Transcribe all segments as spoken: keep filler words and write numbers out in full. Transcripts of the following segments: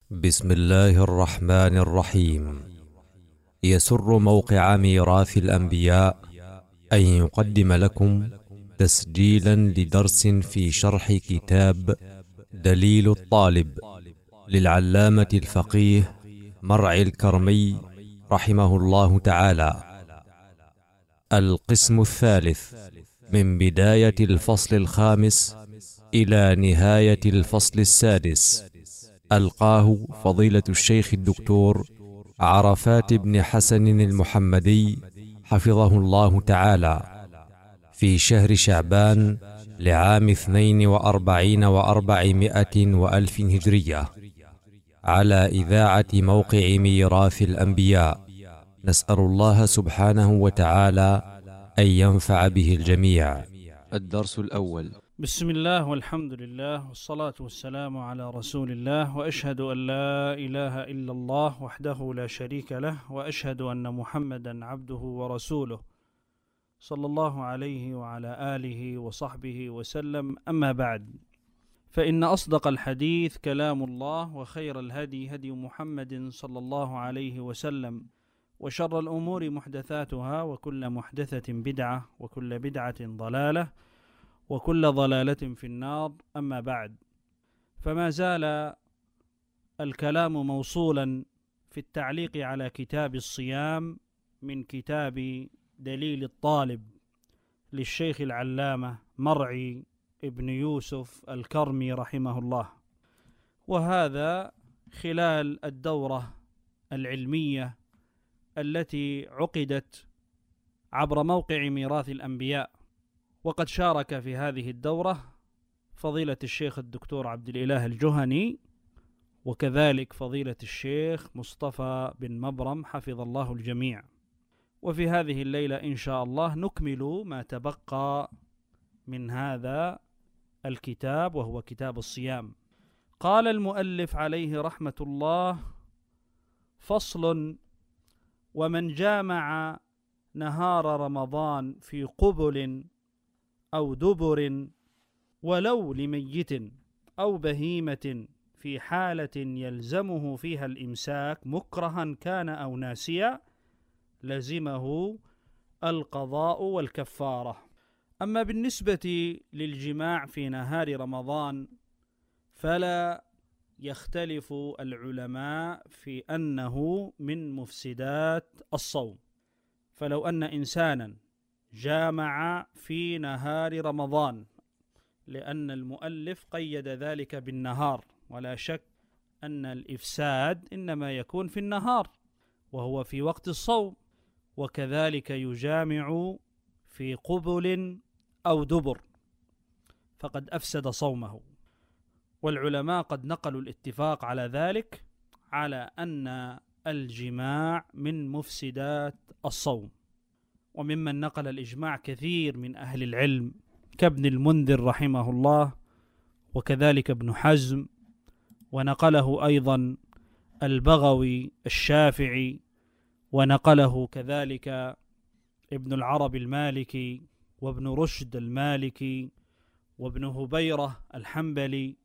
بسم الله الرحمن الرحيم. يسر موقع ميراث الأنبياء أن يقدم لكم تسجيلا لدرس في شرح كتاب دليل الطالب للعلامة الفقيه مرعي الكرمي رحمه الله تعالى. القسم الثالث من بداية الفصل الخامس إلى نهاية الفصل السادس، ألقاه فضيلة الشيخ الدكتور عرفات بن حسن المحمدي حفظه الله تعالى في شهر شعبان لعام اثنين وأربعين وأربعمائة وألف هجرية، على إذاعة موقع ميراث الأنبياء. نسأل الله سبحانه وتعالى أن ينفع به الجميع. الدرس الأول. بسم الله والحمد لله والصلاة والسلام على رسول الله، وأشهد أن لا إله إلا الله وحده لا شريك له، وأشهد أن محمدا عبده ورسوله صلى الله عليه وعلى آله وصحبه وسلم. أما بعد، فإن أصدق الحديث كلام الله، وخير الهدي هدي محمد صلى الله عليه وسلم، وشر الأمور محدثاتها، وكل محدثة بدعة، وكل بدعة ضلالة، وكل ضلالة في النار. أما بعد، فما زال الكلام موصولا في التعليق على كتاب الصيام من كتاب دليل الطالب للشيخ العلامة مرعي ابن يوسف الكرمي رحمه الله، وهذا خلال الدورة العلمية التي عقدت عبر موقع ميراث الأنبياء. وقد شارك في هذه الدورة فضيلة الشيخ الدكتور عبد الإله الجهني، وكذلك فضيلة الشيخ مصطفى بن مبرم حفظ الله الجميع. وفي هذه الليلة إن شاء الله نكمل ما تبقى من هذا الكتاب، وهو كتاب الصيام. قال المؤلف عليه رحمة الله: فصل: ومن جامع نهار رمضان في قبل أو دبر ولو لميت أو بهيمة في حالة يلزمه فيها الإمساك مكرها كان أو ناسيا، لزمه القضاء والكفارة. أما بالنسبة للجماع في نهار رمضان فلا يختلف العلماء في أنه من مفسدات الصوم. فلو أن إنسانا جامع في نهار رمضان، لأن المؤلف قيد ذلك بالنهار، ولا شك أن الإفساد إنما يكون في النهار وهو في وقت الصوم، وكذلك يجامع في قبل أو دبر فقد أفسد صومه. والعلماء قد نقلوا الاتفاق على ذلك، على أن الجماع من مفسدات الصوم. وممن نقل الإجماع كثير من أهل العلم كابن المنذر رحمه الله، وكذلك ابن حزم، ونقله أيضا البغوي الشافعي، ونقله كذلك ابن العربي المالكي، وابن رشد المالكي، وابن هبيرة الحنبلي،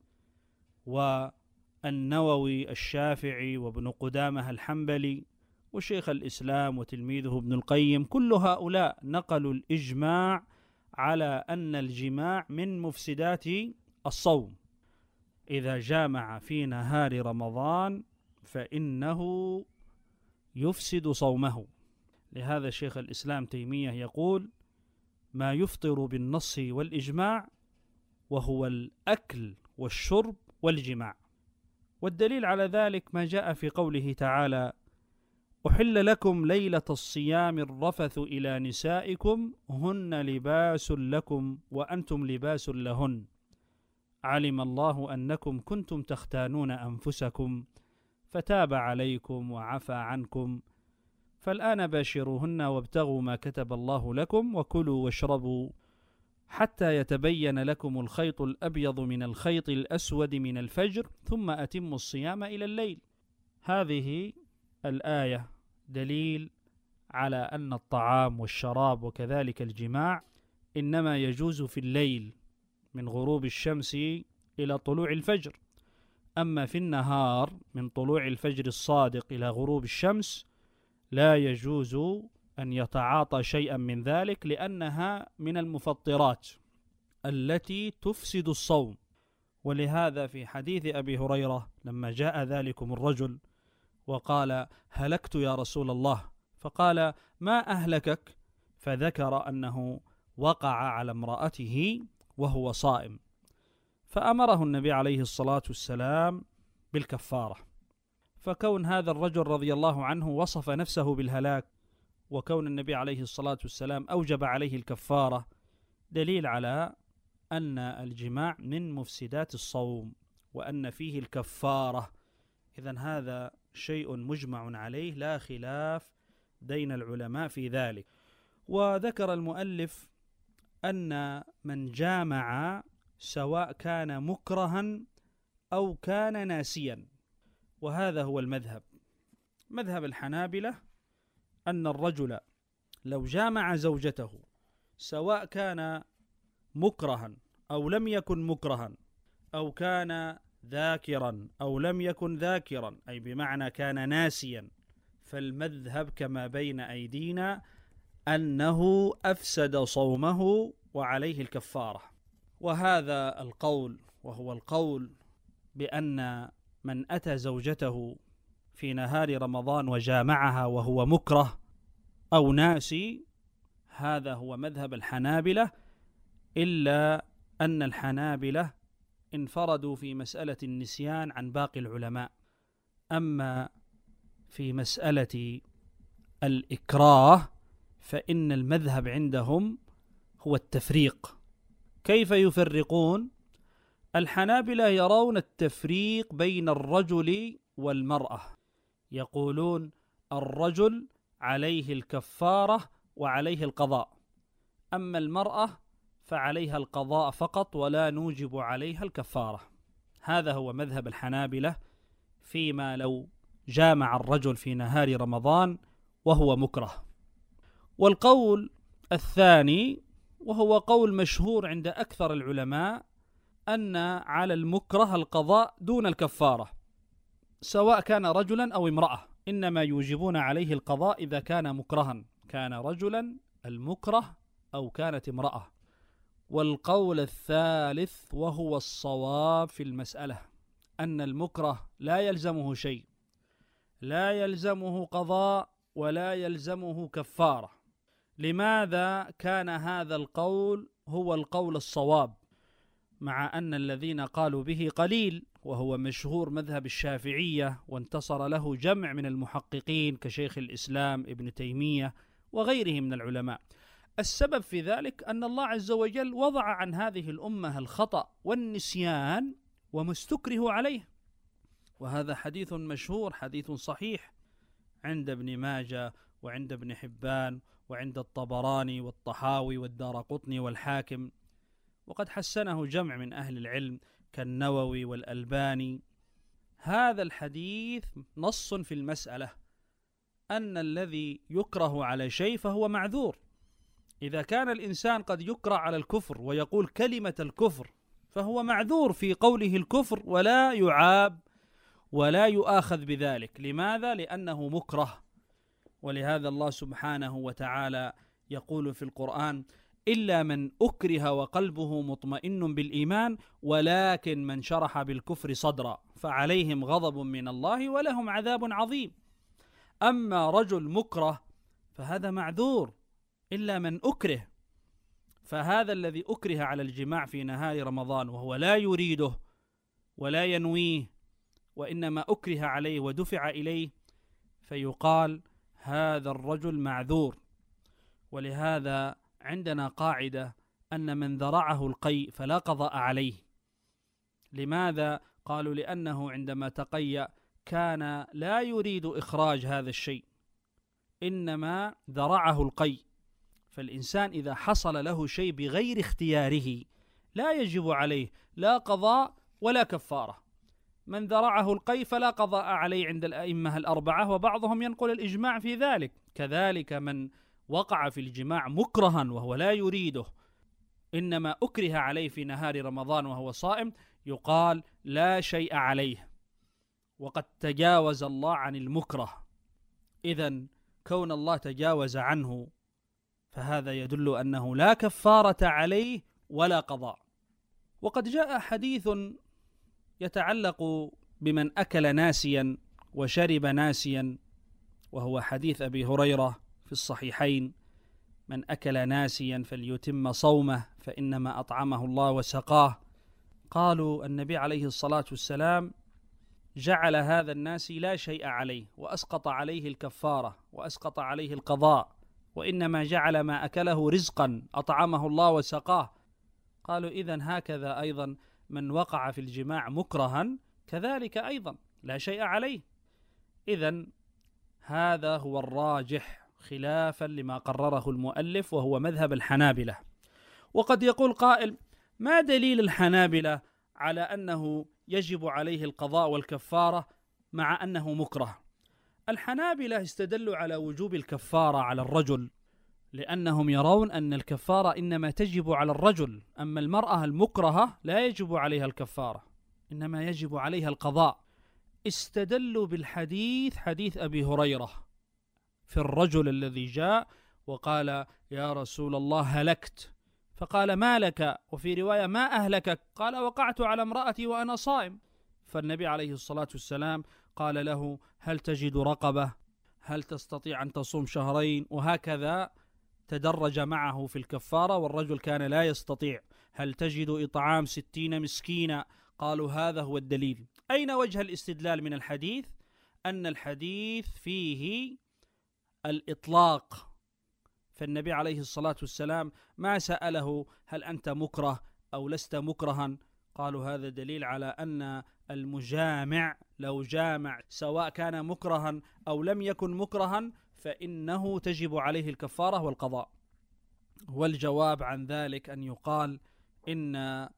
والنووي الشافعي، وابن قدامة الحنبلي، وشيخ الإسلام وتلميذه ابن القيم. كل هؤلاء نقلوا الإجماع على أن الجماع من مفسدات الصوم. إذا جامع في نهار رمضان فإنه يفسد صومه. لهذا شيخ الإسلام تيمية يقول: ما يفطر بالنص والإجماع وهو الأكل والشرب والجماع. والدليل على ذلك ما جاء في قوله تعالى: أحل لكم ليلة الصيام الرفث إلى نسائكم هن لباس لكم وأنتم لباس لهن، علم الله أنكم كنتم تختانون أنفسكم فتاب عليكم وعفى عنكم، فالآن باشروهن وابتغوا ما كتب الله لكم، وكلوا واشربوا حتى يتبين لكم الخيط الأبيض من الخيط الأسود من الفجر ثم أتموا الصيام إلى الليل. هذه الآية دليل على أن الطعام والشراب وكذلك الجماع إنما يجوز في الليل من غروب الشمس إلى طلوع الفجر. أما في النهار من طلوع الفجر الصادق إلى غروب الشمس لا يجوز أن يتعاطى شيئا من ذلك، لأنها من المفطرات التي تفسد الصوم. ولهذا في حديث أبي هريرة لما جاء ذلكم الرجل وقال: هلكت يا رسول الله، فقال: ما أهلكك؟ فذكر أنه وقع على امرأته وهو صائم، فأمره النبي عليه الصلاة والسلام بالكفارة. فكون هذا الرجل رضي الله عنه وصف نفسه بالهلاك، وكون النبي عليه الصلاة والسلام أوجب عليه الكفارة، دليل على أن الجماع من مفسدات الصوم وأن فيه الكفارة. إذن هذا شيء مجمع عليه لا خلاف بين العلماء في ذلك. وذكر المؤلف أن من جامع سواء كان مكرها أو كان ناسيا، وهذا هو المذهب. مذهب الحنابلة أن الرجل لو جامع زوجته سواء كان مكرها أو لم يكن مكرها، أو كان ذاكرا أو لم يكن ذاكرا، أي بمعنى كان ناسيا، فالمذهب كما بين أيدينا أنه أفسد صومه وعليه الكفارة. وهذا القول وهو القول بأن من أتى زوجته في نهار رمضان وجامعها وهو مكره أو ناسي، هذا هو مذهب الحنابلة، إلا أن الحنابلة انفردوا في مسألة النسيان عن باقي العلماء. أما في مسألة الإكراه فإن المذهب عندهم هو التفريق. كيف يفرقون؟ الحنابلة يرون التفريق بين الرجل والمرأة، يقولون الرجل عليه الكفارة وعليه القضاء، أما المرأة فعليها القضاء فقط ولا نوجب عليها الكفارة. هذا هو مذهب الحنابلة فيما لو جامع الرجل في نهار رمضان وهو مكره. والقول الثاني وهو قول مشهور عند أكثر العلماء أن على المكره القضاء دون الكفارة، سواء كان رجلا أو امرأة، إنما يوجبون عليه القضاء إذا كان مكرها، كان رجلا المكره أو كانت امرأة. والقول الثالث وهو الصواب في المسألة أن المكره لا يلزمه شيء، لا يلزمه قضاء ولا يلزمه كفارة. لماذا كان هذا القول هو القول الصواب مع أن الذين قالوا به قليل، وهو مشهور مذهب الشافعية وانتصر له جمع من المحققين كشيخ الإسلام ابن تيمية وغيره من العلماء؟ السبب في ذلك أن الله عز وجل وضع عن هذه الأمة الخطأ والنسيان وما استكره عليه، وهذا حديث مشهور، حديث صحيح عند ابن ماجه وعند ابن حبان وعند الطبراني والطحاوي والدارقطني والحاكم، وقد حسنه جمع من أهل العلم كالنووي والألباني. هذا الحديث نص في المسألة أن الذي يكره على شيء فهو معذور. إذا كان الإنسان قد يكره على الكفر ويقول كلمة الكفر فهو معذور في قوله الكفر ولا يعاب ولا يؤاخذ بذلك. لماذا؟ لأنه مكره. ولهذا الله سبحانه وتعالى يقول في القرآن: إلا من أكره وقلبه مطمئن بالإيمان ولكن من شرح بالكفر صدرا فعليهم غضب من الله ولهم عذاب عظيم. أما رجل مكره فهذا معذور إلا من أكره. فهذا الذي أكره على الجماع في نهار رمضان وهو لا يريده ولا ينويه وإنما أكره عليه ودفع إليه، فيقال هذا الرجل معذور. ولهذا عندنا قاعدة أن من ذرعه القيء فلا قضاء عليه. لماذا؟ قالوا لأنه عندما تقيأ كان لا يريد إخراج هذا الشيء، إنما ذرعه القيء. فالإنسان إذا حصل له شيء بغير اختياره لا يجب عليه لا قضاء ولا كفارة. من ذرعه القيء فلا قضاء عليه عند الأئمة الأربعة، وبعضهم ينقل الإجماع في ذلك. كذلك من وقع في الجماع مكرها وهو لا يريده إنما أكره عليه في نهار رمضان وهو صائم، يقال لا شيء عليه، وقد تجاوز الله عن المكره. إذن كون الله تجاوز عنه فهذا يدل أنه لا كفارة عليه ولا قضاء. وقد جاء حديث يتعلق بمن أكل ناسيا وشرب ناسيا، وهو حديث أبي هريرة في الصحيحين: من أكل ناسيا فليتم صومه فإنما أطعمه الله وسقاه. قالوا النبي عليه الصلاة والسلام جعل هذا الناسي لا شيء عليه، وأسقط عليه الكفارة وأسقط عليه القضاء، وإنما جعل ما أكله رزقا أطعمه الله وسقاه. قالوا إذن هكذا أيضا من وقع في الجماع مكرها كذلك أيضا لا شيء عليه. إذن هذا هو الراجح خلافا لما قرره المؤلف، وهو مذهب الحنابلة. وقد يقول قائل: ما دليل الحنابلة على أنه يجب عليه القضاء والكفارة مع أنه مكره؟ الحنابلة استدلوا على وجوب الكفارة على الرجل لأنهم يرون أن الكفارة إنما تجب على الرجل، أما المرأة المكرهة لا يجب عليها الكفارة، إنما يجب عليها القضاء. استدلوا بالحديث حديث أبي هريرة في الرجل الذي جاء وقال: يا رسول الله هلكت، فقال: ما لك؟ وفي رواية: ما أهلكك؟ قال: وقعت على امرأتي وأنا صائم. فالنبي عليه الصلاة والسلام قال له: هل تجد رقبة؟ هل تستطيع أن تصوم شهرين؟ وهكذا تدرج معه في الكفارة، والرجل كان لا يستطيع. هل تجد إطعام ستين مسكينا؟ قالوا: هذا هو الدليل. أين وجه الاستدلال من الحديث؟ أن الحديث فيه الإطلاق، فالنبي عليه الصلاة والسلام ما سأله: هل أنت مكره أو لست مكرها؟ قالوا: هذا دليل على أن المجامع لو جامع سواء كان مكرها أو لم يكن مكرها فإنه تجب عليه الكفارة والقضاء. والجواب عن ذلك أن يقال إن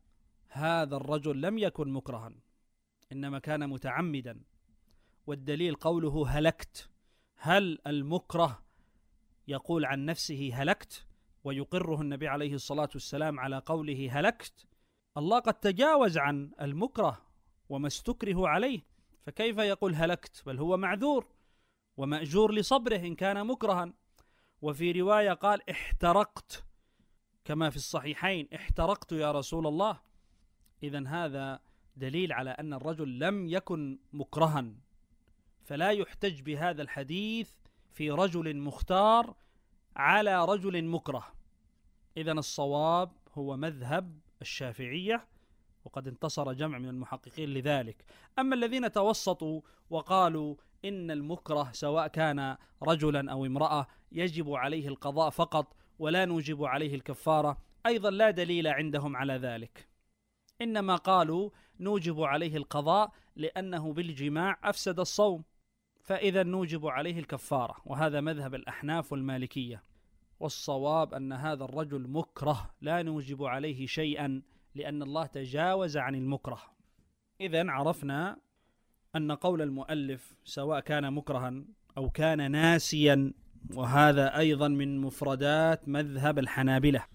هذا الرجل لم يكن مكرها، إنما كان متعمدا، والدليل قوله هلكت. هل المكره يقول عن نفسه هلكت ويقره النبي عليه الصلاة والسلام على قوله هلكت؟ الله قد تجاوز عن المكره وما استكره عليه، فكيف يقول هلكت؟ بل هو معذور ومأجور لصبره إن كان مكرها. وفي رواية قال: احترقت، كما في الصحيحين: احترقت يا رسول الله. إذن هذا دليل على أن الرجل لم يكن مكرها، فلا يحتج بهذا الحديث في رجل مختار على رجل مكره. إذن الصواب هو مذهب الشافعية، وقد انتصر جمع من المحققين لذلك. أما الذين توسطوا وقالوا إن المكره سواء كان رجلا أو امرأة يجب عليه القضاء فقط ولا نوجب عليه الكفارة، أيضا لا دليل عندهم على ذلك، إنما قالوا نوجب عليه القضاء لأنه بالجماع أفسد الصوم، فإذا نوجب عليه الكفارة، وهذا مذهب الأحناف والمالكية. والصواب أن هذا الرجل مكره لا نوجب عليه شيئا لأن الله تجاوز عن المكره. إذن عرفنا أن قول المؤلف سواء كان مكرها أو كان ناسيا، وهذا أيضا من مفردات مذهب الحنابلة.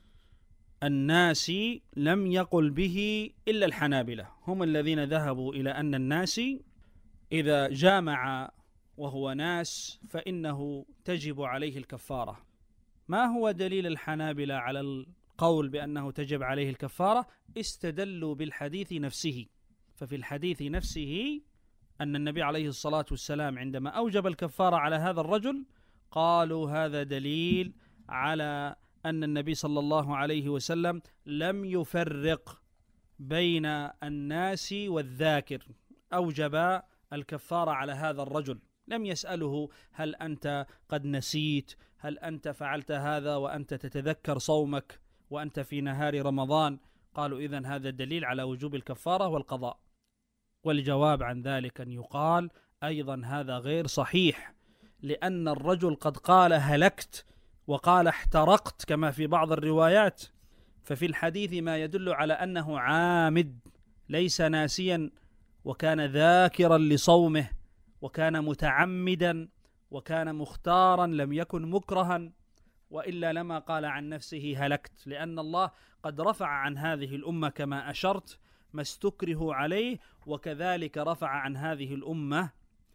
الناسي لم يقل به إلا الحنابلة، هم الذين ذهبوا إلى أن الناسي إذا جامع وهو ناس فإنه تجب عليه الكفارة. ما هو دليل الحنابلة على القول بأنه تجب عليه الكفارة؟ استدلوا بالحديث نفسه، ففي الحديث نفسه أن النبي عليه الصلاة والسلام عندما أوجب الكفارة على هذا الرجل قالوا هذا دليل على أن النبي صلى الله عليه وسلم لم يفرق بين الناس والذاكر، أوجب الكفارة على هذا الرجل، لم يسأله هل أنت قد نسيت، هل أنت فعلت هذا وأنت تتذكر صومك وأنت في نهار رمضان. قالوا إذن هذا دليل على وجوب الكفارة والقضاء. والجواب عن ذلك أن يقال أيضا هذا غير صحيح، لأن الرجل قد قال هلكت وقال احترقت كما في بعض الروايات، ففي الحديث ما يدل على أنه عامد ليس ناسيا، وكان ذاكرا لصومه، وكان متعمدا، وكان مختارا، لم يكن مكرها، وإلا لما قال عن نفسه هلكت، لأن الله قد رفع عن هذه الأمة كما أشرت ما استكرهوا عليه، وكذلك رفع عن هذه الأمة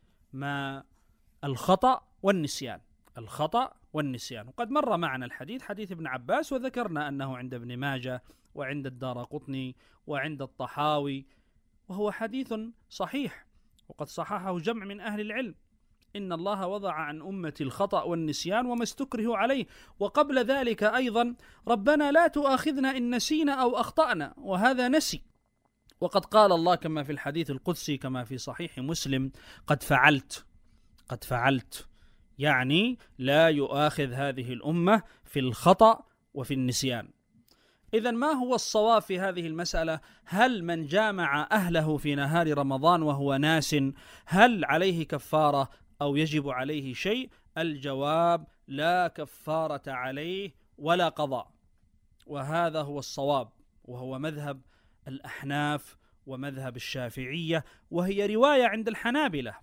ما الخطأ والنسيان الخطأ والنسيان. وقد مر معنا الحديث، حديث ابن عباس، وذكرنا أنه عند ابن ماجه وعند الدارقطني وعند الطحاوي، وهو حديث صحيح وقد صححه جمع من أهل العلم. إن الله وضع عن أمة الخطأ والنسيان وما استكره عليه. وقبل ذلك أيضا ربنا لا تؤاخذنا إن نسينا أو أخطأنا، وهذا نسي. وقد قال الله كما في الحديث القدسي كما في صحيح مسلم: قد فعلت قد فعلت يعني لا يؤاخذ هذه الأمة في الخطأ وفي النسيان. إذن ما هو الصواب في هذه المسألة؟ هل من جامع أهله في نهار رمضان وهو ناس هل عليه كفارة أو يجب عليه شيء؟ الجواب: لا كفارة عليه ولا قضاء، وهذا هو الصواب، وهو مذهب الأحناف ومذهب الشافعية، وهي رواية عند الحنابلة،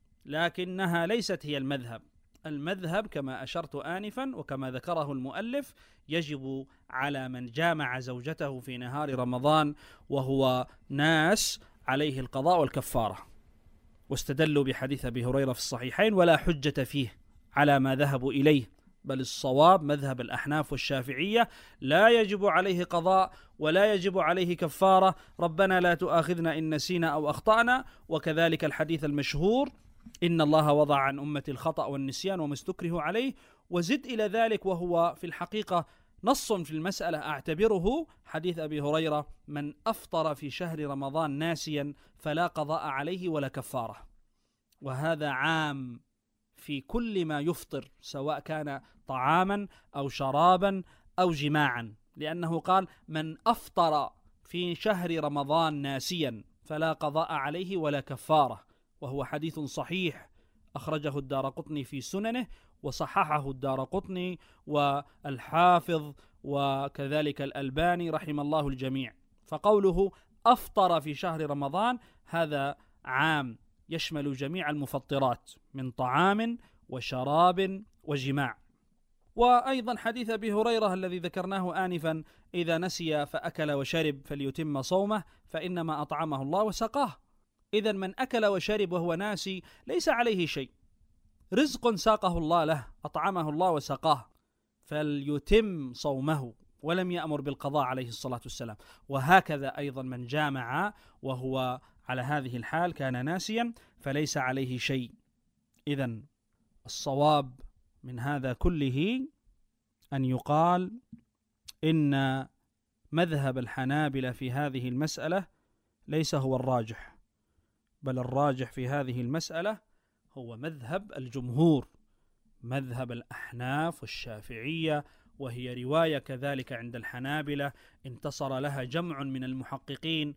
لكنها ليست هي المذهب. المذهب كما أشرت آنفا وكما ذكره المؤلف: يجب على من جامع زوجته في نهار رمضان وهو ناس عليه القضاء والكفارة. واستدلوا بحديث أبي هريرة في الصحيحين: ولا حجة فيه على ما ذهبوا إليه، بل الصواب مذهب الأحناف والشافعية: لا يجب عليه قضاء ولا يجب عليه كفارة، ربنا لا تؤاخذنا إن نسينا أو أخطأنا. وكذلك الحديث المشهور: إن الله وضع عن أمة الخطأ والنسيان وما استكره عليه. وزد إلى ذلك، وهو في الحقيقة نص في المسألة أعتبره، حديث أبي هريرة: من أفطر في شهر رمضان ناسيا فلا قضاء عليه ولا كفارة. وهذا عام في كل ما يفطر، سواء كان طعاما أو شرابا أو جماعا، لأنه قال: من أفطر في شهر رمضان ناسيا فلا قضاء عليه ولا كفارة، وهو حديث صحيح أخرجه الدارقطني في سننه، وصححه الدارقطني والحافظ وكذلك الألباني رحم الله الجميع. فقوله أفطر في شهر رمضان هذا عام يشمل جميع المفطرات من طعام وشراب وجماع. وأيضا حديث أبي هريرة الذي ذكرناه آنفا: إذا نسي فأكل وشرب فليتم صومه فإنما أطعمه الله وسقاه. إذن من أكل وشرب وهو ناسي ليس عليه شيء، رزق ساقه الله له، أطعمه الله وسقاه، فليتم صومه، ولم يأمر بالقضاء عليه الصلاة والسلام. وهكذا أيضا من جامع وهو على هذه الحال كان ناسيا فليس عليه شيء. إذن الصواب من هذا كله أن يقال إن مذهب الحنابلة في هذه المسألة ليس هو الراجح، بل الراجح في هذه المسألة هو مذهب الجمهور، مذهب الأحناف والشافعية، وهي رواية كذلك عند الحنابلة انتصر لها جمع من المحققين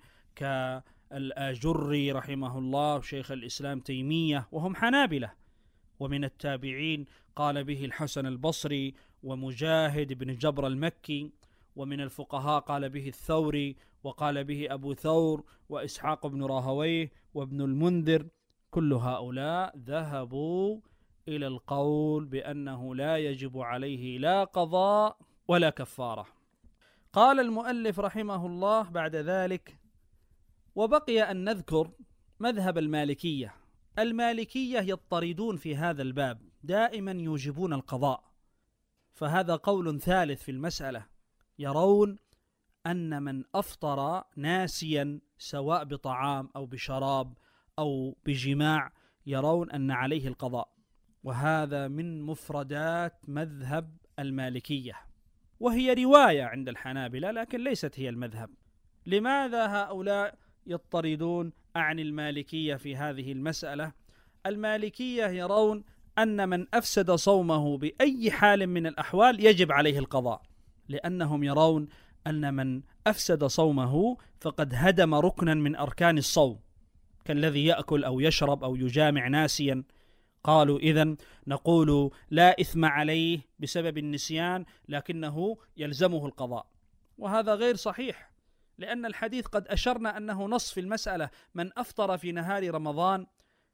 كالآجري رحمه الله شيخ الإسلام تيمية، وهم حنابلة. ومن التابعين قال به الحسن البصري ومجاهد بن جبر المكي، ومن الفقهاء قال به الثوري وقال به أبو ثور وإسحاق بن راهويه وابن المنذر. كل هؤلاء ذهبوا إلى القول بأنه لا يجب عليه لا قضاء ولا كفارة. قال المؤلف رحمه الله بعد ذلك: وبقي أن نذكر مذهب المالكية. المالكية يضطردون في هذا الباب، دائما يوجبون القضاء، فهذا قول ثالث في المسألة. يرون أن من أفطر ناسيا سواء بطعام أو بشراب أو بجماع يرون أن عليه القضاء، وهذا من مفردات مذهب المالكية، وهي رواية عند الحنابلة لكن ليست هي المذهب. لماذا هؤلاء يضطردون عن المالكية في هذه المسألة؟ المالكية يرون أن من أفسد صومه بأي حال من الأحوال يجب عليه القضاء، لأنهم يرون أن من أفسد صومه فقد هدم ركنا من أركان الصوم، كالذي يأكل أو يشرب أو يجامع ناسيا. قالوا إذن نقول لا إثم عليه بسبب النسيان لكنه يلزمه القضاء، وهذا غير صحيح، لأن الحديث قد أشرنا أنه نص في المسألة: من أفطر في نهار رمضان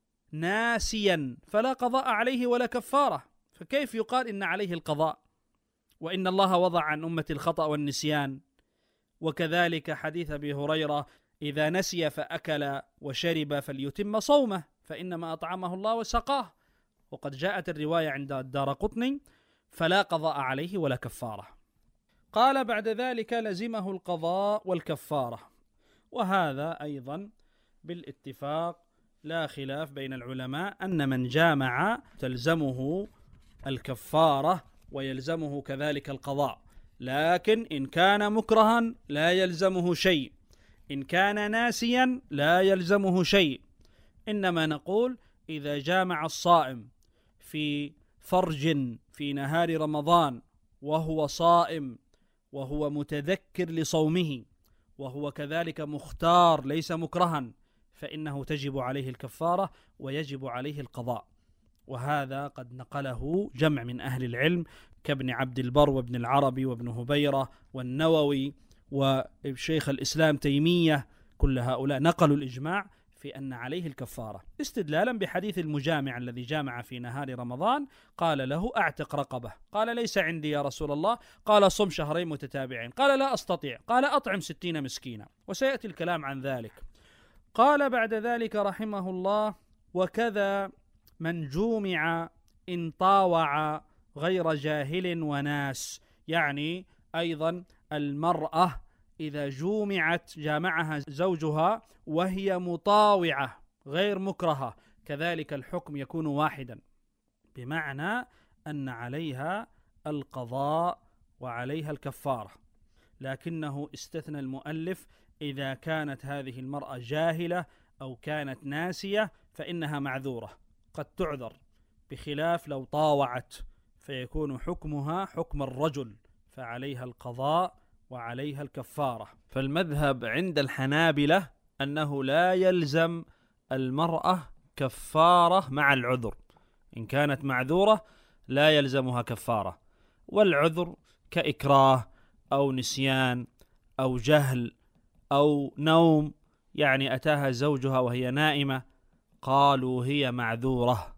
ناسيا فلا قضاء عليه ولا كفارة، فكيف يقال إن عليه القضاء وإن الله وضع عن أمة الخطأ والنسيان؟ وكذلك حديث أبي هريرة: إذا نسي فأكل وشرب فليتم صومه فإنما أطعمه الله وسقاه. وقد جاءت الرواية عند الدارقطني فلا قضاء عليه ولا كفارة. قال بعد ذلك لزمه القضاء والكفارة، وهذا أيضا بالاتفاق لا خلاف بين العلماء أن من جامع تلزمه الكفارة ويلزمه كذلك القضاء، لكن إن كان مكرها لا يلزمه شيء، إن كان ناسيا لا يلزمه شيء. إنما نقول إذا جامع الصائم في فرج في نهار رمضان وهو صائم وهو متذكر لصومه وهو كذلك مختار ليس مكرها فإنه تجب عليه الكفارة ويجب عليه القضاء. وهذا قد نقله جمع من أهل العلم كابن عبد البر وابن العربي وابن هبيرة والنووي وشيخ الإسلام تيمية، كل هؤلاء نقلوا الإجماع في أن عليه الكفارة، استدلالا بحديث المجامع الذي جامع في نهار رمضان قال له أعتق رقبة، قال ليس عندي يا رسول الله، قال صم شهرين متتابعين، قال لا أستطيع، قال أطعم ستين مسكينا، وسيأتي الكلام عن ذلك. قال بعد ذلك رحمه الله وكذا من جومع إن طاوع غير جاهل وناس، يعني أيضا المرأة إذا جومعت جامعها زوجها وهي مطاوعة غير مكرهة كذلك الحكم يكون واحدا، بمعنى أن عليها القضاء وعليها الكفارة، لكنه استثنى المؤلف إذا كانت هذه المرأة جاهلة أو كانت ناسية فإنها معذورة قد تعذر، بخلاف لو طاوعت فيكون حكمها حكم الرجل فعليها القضاء وعليها الكفارة. فالمذهب عند الحنابلة أنه لا يلزم المرأة كفارة مع العذر، إن كانت معذورة لا يلزمها كفارة، والعذر كإكراه أو نسيان أو جهل أو نوم، يعني أتاها زوجها وهي نائمة قالوا هي معذورة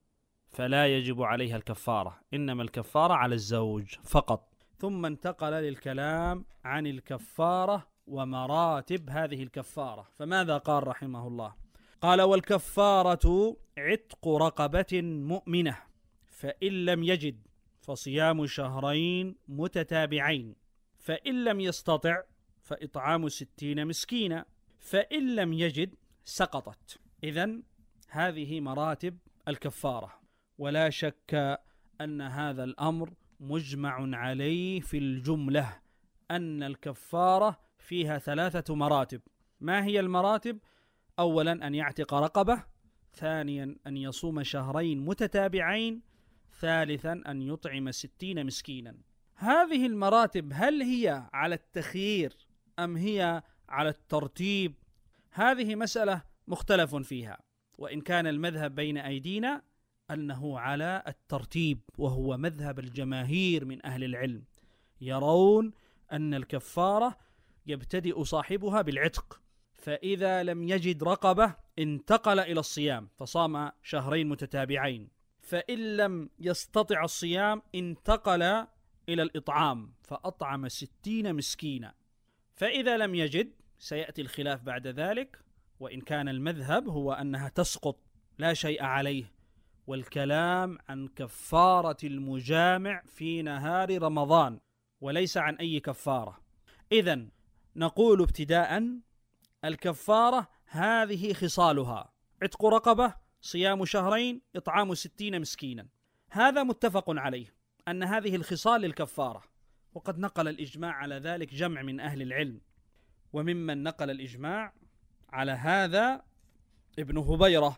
فلا يجب عليها الكفارة، إنما الكفارة على الزوج فقط. ثم انتقل للكلام عن الكفارة ومراتب هذه الكفارة، فماذا قال رحمه الله؟ قال والكفارة عتق رقبة مؤمنة، فإن لم يجد فصيام شهرين متتابعين، فإن لم يستطع فإطعام ستين مسكينا، فإن لم يجد سقطت. إذن هذه مراتب الكفارة، ولا شك أن هذا الأمر مجمع عليه في الجملة، أن الكفارة فيها ثلاثة مراتب. ما هي المراتب؟ أولا أن يعتق رقبة، ثانيا أن يصوم شهرين متتابعين، ثالثا أن يطعم ستين مسكينا. هذه المراتب هل هي على التخيير أم هي على الترتيب؟ هذه مسألة مختلف فيها، وإن كان المذهب بين أيدينا أنه على الترتيب، وهو مذهب الجماهير من أهل العلم، يرون أن الكفارة يبتدئ صاحبها بالعتق، فإذا لم يجد رقبة انتقل إلى الصيام فصام شهرين متتابعين، فإن لم يستطع الصيام انتقل إلى الإطعام فأطعم ستين مسكينا، فإذا لم يجد سيأتي الخلاف بعد ذلك، وإن كان المذهب هو أنها تسقط لا شيء عليه، والكلام عن كفارة المجامع في نهار رمضان وليس عن أي كفارة. إذن نقول ابتداء الكفارة هذه خصالها: عتق رقبة، صيام شهرين، إطعام ستين مسكينا. هذا متفق عليه أن هذه الخصال للكفارة، وقد نقل الإجماع على ذلك جمع من أهل العلم، وممن نقل الإجماع على هذا ابن هبيرة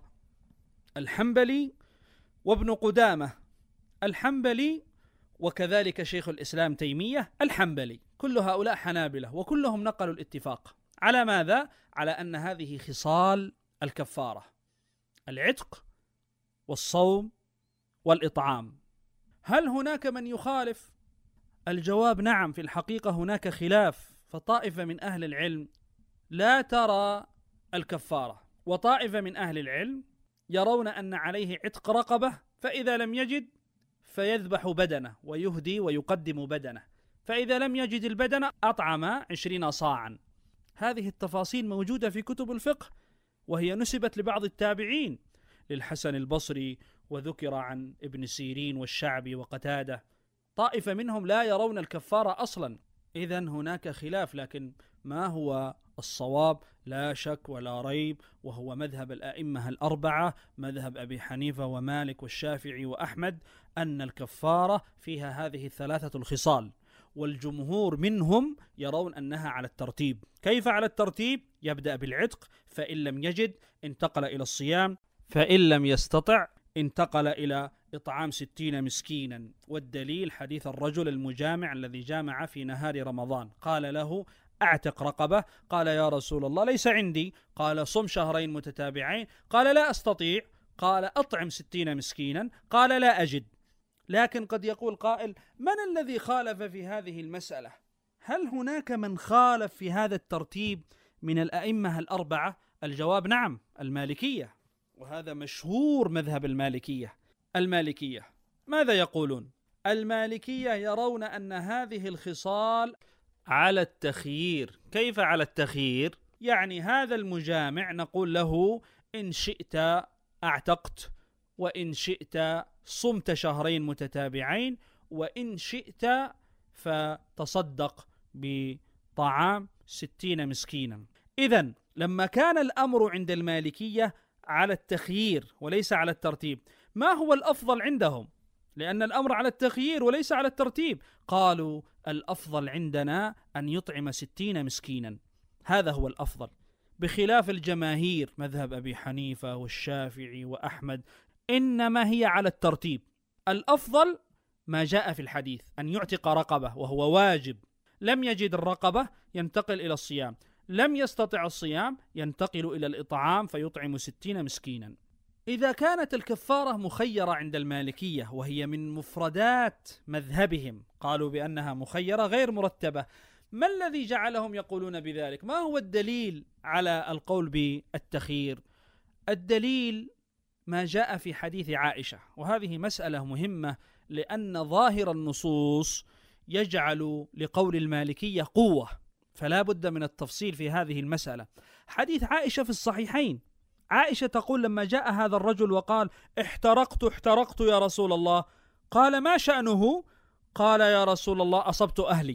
الحنبلي وابن قدامة الحنبلي وكذلك شيخ الإسلام تيمية الحنبلي، كل هؤلاء حنابلة، وكلهم نقلوا الاتفاق على ماذا؟ على أن هذه خصال الكفارة: العتق والصوم والإطعام. هل هناك من يخالف؟ الجواب نعم، في الحقيقة هناك خلاف، فطائفة من أهل العلم لا ترى الكفارة، وطائفة من أهل العلم يرون أن عليه عتق رقبة، فإذا لم يجد فيذبح بدنه ويهدي ويقدم بدنه، فإذا لم يجد البدنة أطعم عشرين صاعا. هذه التفاصيل موجودة في كتب الفقه، وهي نسبت لبعض التابعين للحسن البصري، وذكر عن ابن سيرين والشعبي وقتادة. طائفة منهم لا يرون الكفارة أصلا. إذن هناك خلاف، لكن ما هو الصواب؟ لا شك ولا ريب، وهو مذهب الأئمة الأربعة، مذهب أبي حنيفة ومالك والشافعي وأحمد، أن الكفارة فيها هذه الثلاثة الخصال، والجمهور منهم يرون أنها على الترتيب. كيف على الترتيب؟ يبدأ بالعتق، فإن لم يجد انتقل إلى الصيام، فإن لم يستطع انتقل إلى إطعام ستين مسكينا. والدليل حديث الرجل المجامع الذي جامع في نهار رمضان، قال له أعتق رقبة، قال يا رسول الله ليس عندي، قال صم شهرين متتابعين، قال لا أستطيع، قال أطعم ستين مسكينا، قال لا أجد. لكن قد يقول قائل: من الذي خالف في هذه المسألة؟ هل هناك من خالف في هذا الترتيب من الأئمة الأربعة؟ الجواب نعم، المالكية، وهذا مشهور مذهب المالكية. المالكية ماذا يقولون؟ المالكية يرون أن هذه الخصال على التخيير. كيف على التخيير؟ يعني هذا المجامع نقول له إن شئت أعتقت، وإن شئت صمت شهرين متتابعين، وإن شئت فتصدق بطعام ستين مسكينا. إذن لما كان الأمر عند المالكية على التخيير وليس على الترتيب، ما هو الأفضل عندهم؟ لأن الأمر على التخيير وليس على الترتيب. قالوا الأفضل عندنا أن يطعم ستين مسكينا، هذا هو الأفضل، بخلاف الجماهير مذهب أبي حنيفة والشافعي وأحمد، إنما هي على الترتيب. الأفضل ما جاء في الحديث أن يعتق رقبة وهو واجب، لم يجد الرقبة ينتقل إلى الصيام، لم يستطع الصيام ينتقل إلى الإطعام فيطعم ستين مسكينا. إذا كانت الكفارة مخيرة عند المالكية، وهي من مفردات مذهبهم، قالوا بأنها مخيرة غير مرتبة، ما الذي جعلهم يقولون بذلك؟ ما هو الدليل على القول بالتخيير؟ الدليل ما جاء في حديث عائشة، وهذه مسألة مهمة لأن ظاهر النصوص يجعل لقول المالكية قوة، فلا بد من التفصيل في هذه المسألة. حديث عائشة في الصحيحين، عائشة تقول لما جاء هذا الرجل وقال احترقت احترقت يا رسول الله، قال ما شأنه؟ قال يا رسول الله أصبت أهلي.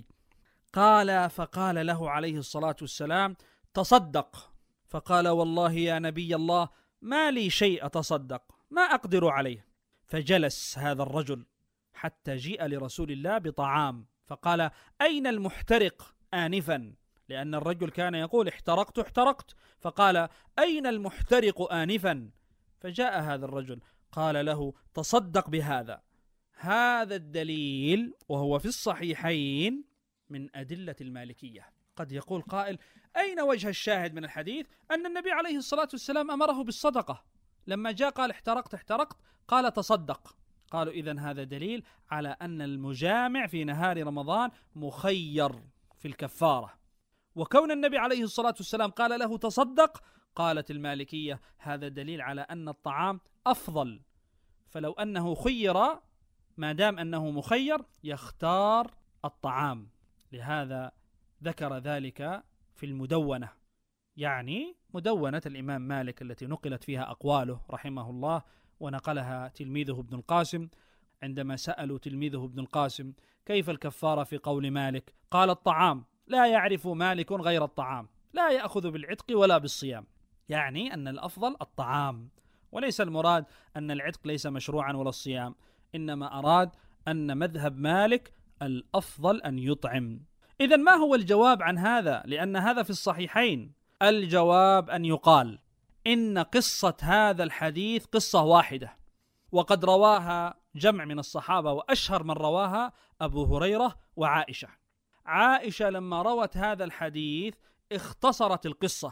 قال فقال له عليه الصلاة والسلام تصدق، فقال والله يا نبي الله ما لي شيء أتصدق، ما أقدر عليه. فجلس هذا الرجل حتى جيء لرسول الله بطعام، فقال أين المحترق آنفا؟ لأن الرجل كان يقول احترقت احترقت، فقال أين المحترق آنفا؟ فجاء هذا الرجل قال له تصدق بهذا. هذا الدليل وهو في الصحيحين من أدلة المالكية. قد يقول قائل أين وجه الشاهد من الحديث؟ أن النبي عليه الصلاة والسلام أمره بالصدقة، لما جاء قال احترقت احترقت قال تصدق. قالوا إذن هذا دليل على أن المجامع في نهار رمضان مخير في الكفارة، وكون النبي عليه الصلاة والسلام قال له تصدق، قالت المالكية هذا دليل على أن الطعام أفضل، فلو أنه خير ما دام أنه مخير يختار الطعام. لهذا ذكر ذلك في المدونة، يعني مدونة الإمام مالك التي نقلت فيها أقواله رحمه الله، ونقلها تلميذه ابن القاسم. عندما سألوا تلميذه ابن القاسم كيف الكفارة في قول مالك، قال الطعام، لا يعرف مالك غير الطعام، لا يأخذ بالعتق ولا بالصيام، يعني أن الأفضل الطعام، وليس المراد أن العتق ليس مشروعا ولا الصيام، إنما أراد أن مذهب مالك الأفضل أن يطعم. إذن ما هو الجواب عن هذا؟ لأن هذا في الصحيحين. الجواب أن يقال إن قصة هذا الحديث قصة واحدة، وقد رواها جمع من الصحابة، وأشهر من رواها أبو هريرة وعائشة. عائشة لما روت هذا الحديث اختصرت القصة،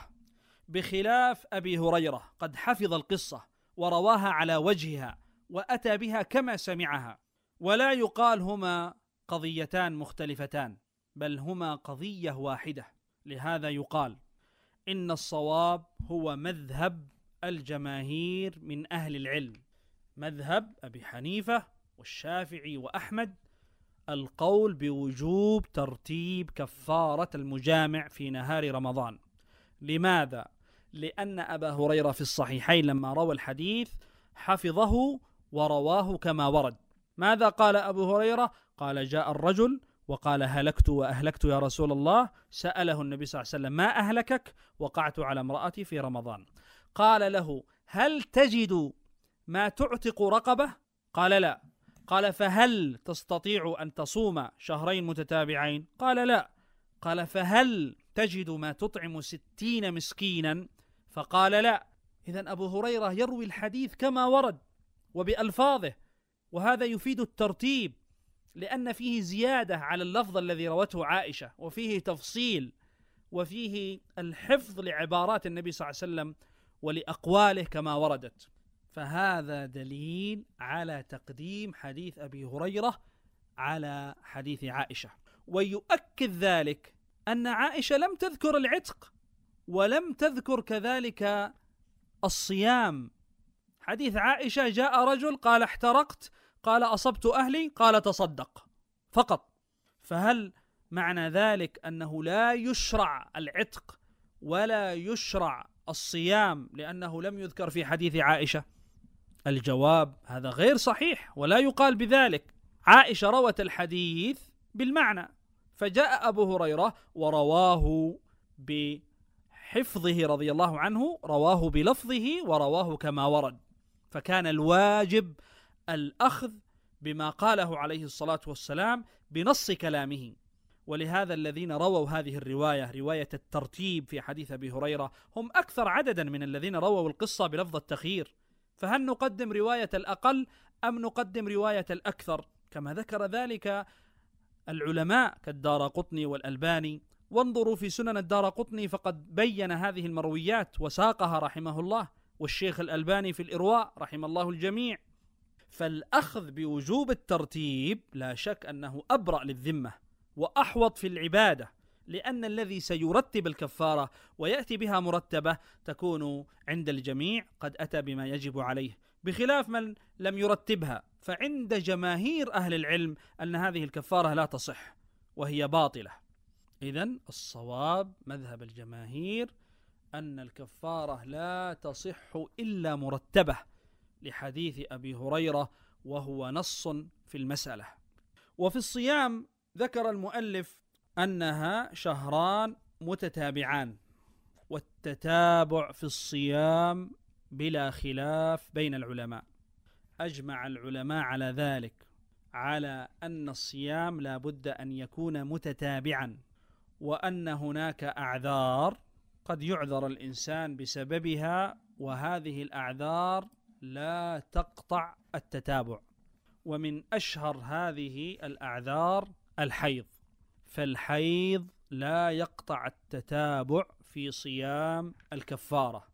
بخلاف أبي هريرة قد حفظ القصة ورواها على وجهها وأتى بها كما سمعها. ولا يقال هما قضيتان مختلفتان، بل هما قضية واحدة. لهذا يقال إن الصواب هو مذهب الجماهير من أهل العلم، مذهب أبي حنيفة والشافعي وأحمد، القول بوجوب ترتيب كفارة المجامع في نهار رمضان. لماذا؟ لأن أبا هريرة في الصحيحين لما روى الحديث حفظه ورواه كما ورد. ماذا قال أبو هريرة؟ قال: جاء الرجل وقال: هلكت وأهلكت يا رسول الله. سأله النبي صلى الله عليه وسلم: ما أهلكك؟ وقعت على امرأتي في رمضان. قال له: هل تجد ما تعتق رقبة؟ قال: لا. قال: فهل تستطيع أن تصوم شهرين متتابعين؟ قال: لا. قال: فهل تجد ما تطعم ستين مسكينا؟ فقال: لا. إذن أبو هريرة يروي الحديث كما ورد وبألفاظه، وهذا يفيد الترتيب، لأن فيه زيادة على اللفظ الذي روته عائشة، وفيه تفصيل، وفيه الحفظ لعبارات النبي صلى الله عليه وسلم ولأقواله كما وردت. فهذا دليل على تقديم حديث أبي هريرة على حديث عائشة. ويؤكد ذلك أن عائشة لم تذكر العتق ولم تذكر كذلك الصيام. حديث عائشة: جاء رجل قال: احترقت، قال: أصبت أهلي، قال: تصدق، فقط. فهل معنى ذلك أنه لا يشرع العتق ولا يشرع الصيام لأنه لم يذكر في حديث عائشة؟ الجواب: هذا غير صحيح ولا يقال بذلك. عائشة روت الحديث بالمعنى، فجاء أبو هريرة ورواه بحفظه رضي الله عنه، رواه بلفظه ورواه كما ورد، فكان الواجب الأخذ بما قاله عليه الصلاة والسلام بنص كلامه. ولهذا الذين رووا هذه الرواية، رواية الترتيب في حديث أبي هريرة، هم أكثر عددا من الذين رووا القصة بلفظ التخيير. فهل نقدم رواية الأقل أم نقدم رواية الأكثر؟ كما ذكر ذلك العلماء كالدارقطني والألباني. وانظروا في سنن الدارقطني فقد بين هذه المرويات وساقها رحمه الله، والشيخ الألباني في الإرواء رحم الله الجميع. فالأخذ بوجوب الترتيب لا شك أنه أبرأ للذمة وأحوط في العبادة، لأن الذي سيرتب الكفارة ويأتي بها مرتبة تكون عند الجميع قد أتى بما يجب عليه، بخلاف من لم يرتبها، فعند جماهير أهل العلم أن هذه الكفارة لا تصح وهي باطلة. إذن الصواب مذهب الجماهير أن الكفارة لا تصح إلا مرتبة، لحديث أبي هريرة وهو نص في المسألة. وفي الصيام ذكر المؤلف أنها شهران متتابعان، والتتابع في الصيام بلا خلاف بين العلماء. أجمع العلماء على ذلك، على أن الصيام لا بد أن يكون متتابعا، وأن هناك أعذار قد يعذر الإنسان بسببها، وهذه الأعذار لا تقطع التتابع. ومن أشهر هذه الأعذار الحيض، فالحيض لا يقطع التتابع في صيام الكفارة،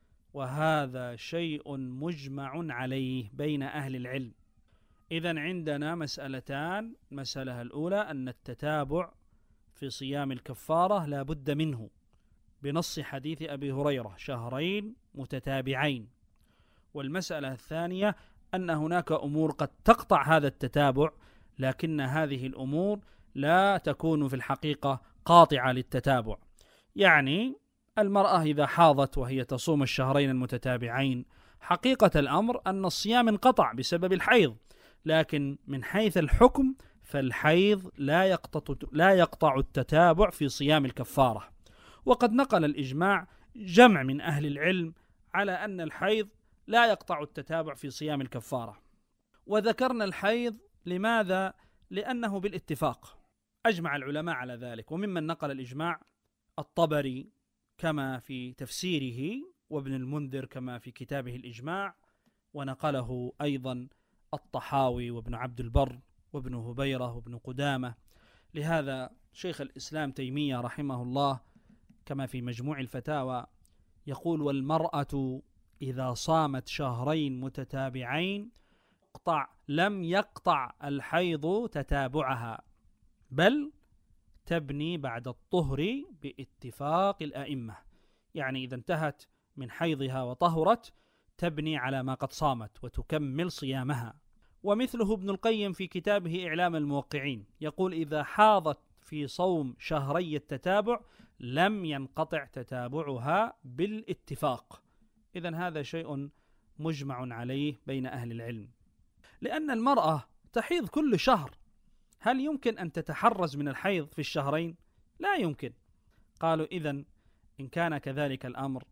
وهذا شيء مجمع عليه بين أهل العلم. إذن عندنا مسألتان: المسألة الأولى أن التتابع في صيام الكفارة لا بد منه بنص حديث أبي هريرة شهرين متتابعين، والمسألة الثانية أن هناك أمور قد تقطع هذا التتابع، لكن هذه الأمور لا تكون في الحقيقة قاطعة للتتابع. يعني المرأة إذا حاضت وهي تصوم الشهرين المتتابعين، حقيقة الأمر أن الصيام انقطع بسبب الحيض، لكن من حيث الحكم فالحيض لا يقطع لا يقطع التتابع في صيام الكفارة. وقد نقل الإجماع جمع من أهل العلم على أن الحيض لا يقطع التتابع في صيام الكفارة. وذكرنا الحيض لماذا؟ لأنه بالاتفاق أجمع العلماء على ذلك. وممن نقل الإجماع الطبري كما في تفسيره، وابن المنذر كما في كتابه الإجماع، ونقله أيضا الطحاوي وابن عبد البر وابن هبيرة وابن قدامة. لهذا شيخ الإسلام تيمية رحمه الله كما في مجموع الفتاوى يقول: والمرأة إذا صامت شهرين متتابعين قطع لم يقطع الحيض تتابعها، بل تبني بعد الطهر باتفاق الأئمة. يعني إذا انتهت من حيضها وطهرت تبني على ما قد صامت وتكمل صيامها. ومثله ابن القيم في كتابه إعلام الموقعين يقول إذا حاضت في صوم شهري التتابع لم ينقطع تتابعها بالاتفاق. إذن هذا شيء مجمع عليه بين أهل العلم، لأن المرأة تحيض كل شهر، هل يمكن أن تتحرز من الحيض في الشهرين؟ لا يمكن. قالوا إذن إن كان كذلك الأمر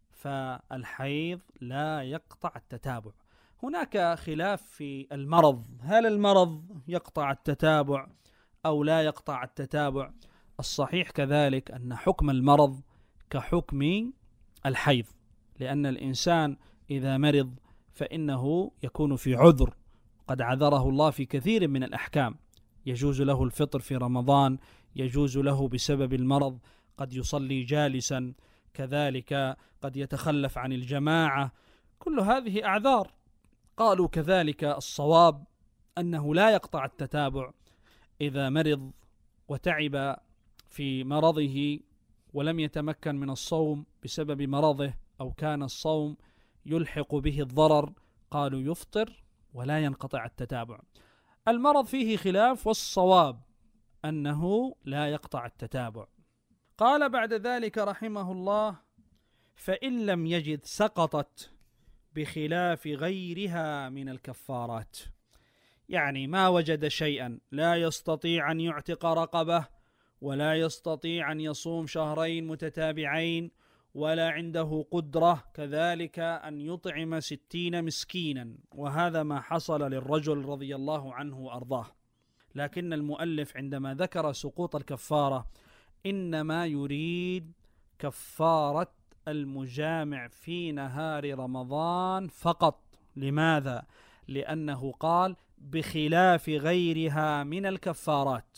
فالحيض لا يقطع التتابع. هناك خلاف في المرض، هل المرض يقطع التتابع أو لا يقطع التتابع؟ الصحيح كذلك أن حكم المرض كحكم الحيض، لأن الإنسان إذا مرض فإنه يكون في عذر، قد عذره الله في كثير من الأحكام، يجوز له الفطر في رمضان، يجوز له بسبب المرض قد يصلي جالسا، كذلك قد يتخلف عن الجماعة، كل هذه أعذار. قالوا كذلك الصواب أنه لا يقطع التتابع إذا مرض وتعب في مرضه ولم يتمكن من الصوم بسبب مرضه أو كان الصوم يلحق به الضرر، قالوا يفطر ولا ينقطع التتابع. المرض فيه خلاف، والصواب أنه لا يقطع التتابع. قال بعد ذلك رحمه الله فإن لم يجد سقطت بخلاف غيرها من الكفارات، يعني ما وجد شيئا، لا يستطيع أن يعتق رقبة، ولا يستطيع أن يصوم شهرين متتابعين، ولا عنده قدرة كذلك أن يطعم ستين مسكينا، وهذا ما حصل للرجل رضي الله عنه وأرضاه. لكن المؤلف عندما ذكر سقوط الكفارة إنما يريد كفارة المجامع في نهار رمضان فقط. لماذا؟ لأنه قال بخلاف غيرها من الكفارات،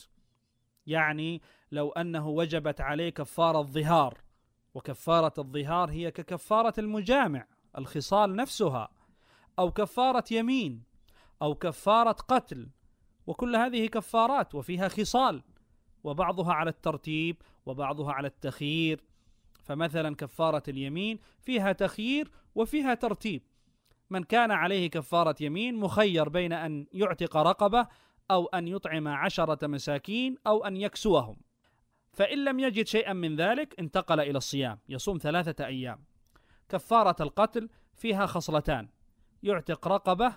يعني لو أنه وجبت عليه كفارة الظهار، وكفارة الظهار هي ككفارة المجامع الخصال نفسها، أو كفارة يمين، أو كفارة قتل، وكل هذه كفارات وفيها خصال، وبعضها على الترتيب وبعضها على التخيير. فمثلا كفارة اليمين فيها تخيير وفيها ترتيب، من كان عليه كفارة يمين مخير بين أن يعتق رقبة أو أن يطعم عشرة مساكين أو أن يكسوهم، فإن لم يجد شيئا من ذلك انتقل إلى الصيام، يصوم ثلاثة أيام. كفارة القتل فيها خصلتان، يعتق رقبة،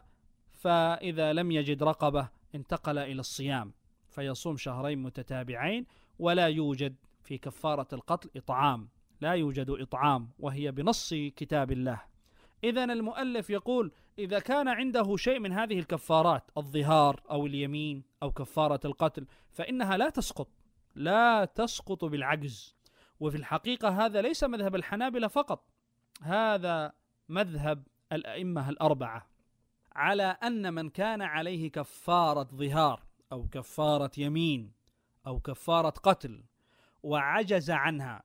فإذا لم يجد رقبة انتقل إلى الصيام فيصوم شهرين متتابعين، ولا يوجد في كفارة القتل إطعام، لا يوجد إطعام، وهي بنص كتاب الله. إذن المؤلف يقول إذا كان عنده شيء من هذه الكفارات، الظهار أو اليمين أو كفارة القتل، فإنها لا تسقط، لا تسقط بالعجز. وفي الحقيقة هذا ليس مذهب الحنابلة فقط، هذا مذهب الأئمة الأربعة، على أن من كان عليه كفارة ظهار أو كفارة يمين أو كفارة قتل وعجز عنها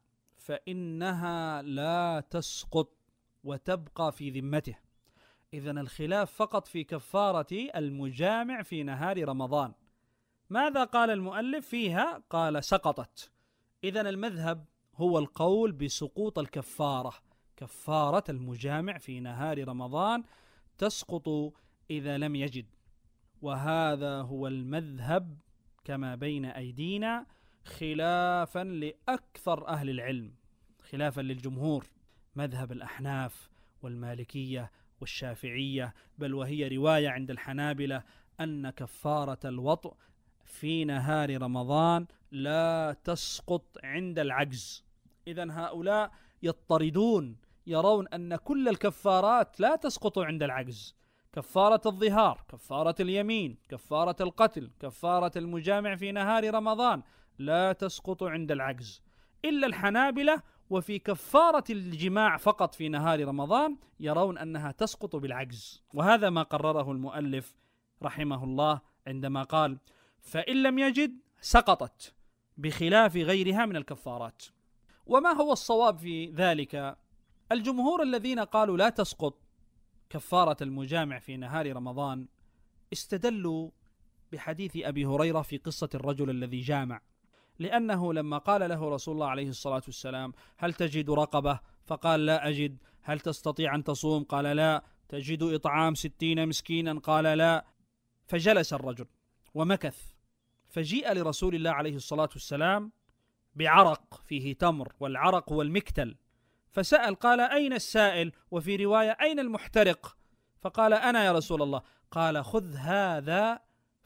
فإنها لا تسقط وتبقى في ذمته. إذن الخلاف فقط في كفارة المجامع في نهار رمضان. ماذا قال المؤلف فيها؟ قال سقطت. إذن المذهب هو القول بسقوط الكفارة، كفارة المجامع في نهار رمضان تسقط إذا لم يجد، وهذا هو المذهب كما بين أيدينا، خلافا لأكثر أهل العلم، خلافا للجمهور، مذهب الأحناف والمالكية والشافعية، بل وهي رواية عند الحنابلة أن كفارة الوطء في نهار رمضان لا تسقط عند العجز. إذن هؤلاء يضطردون، يرون أن كل الكفارات لا تسقط عند العجز، كفارة الظهار، كفارة اليمين، كفارة القتل، كفارة المجامع في نهار رمضان لا تسقط عند العجز، إلا الحنابلة وفي كفارة الجماع فقط في نهار رمضان يرون أنها تسقط بالعجز. وهذا ما قرره المؤلف رحمه الله عندما قال فإن لم يجد سقطت بخلاف غيرها من الكفارات. وما هو الصواب في ذلك؟ الجمهور الذين قالوا لا تسقط كفارة المجامع في نهار رمضان استدلوا بحديث أبي هريرة في قصة الرجل الذي جامع، لأنه لما قال له رسول الله عليه الصلاة والسلام هل تجد رقبة؟ فقال لا أجد. هل تستطيع أن تصوم؟ قال لا. تجد إطعام ستين مسكينا؟ قال لا. فجلس الرجل ومكث، فجيء لرسول الله عليه الصلاة والسلام بعرق فيه تمر، والعرق هو المكتل، فسأل قال: أين السائل؟ وفي رواية: أين المحترق؟ فقال: أنا يا رسول الله. قال: خذ هذا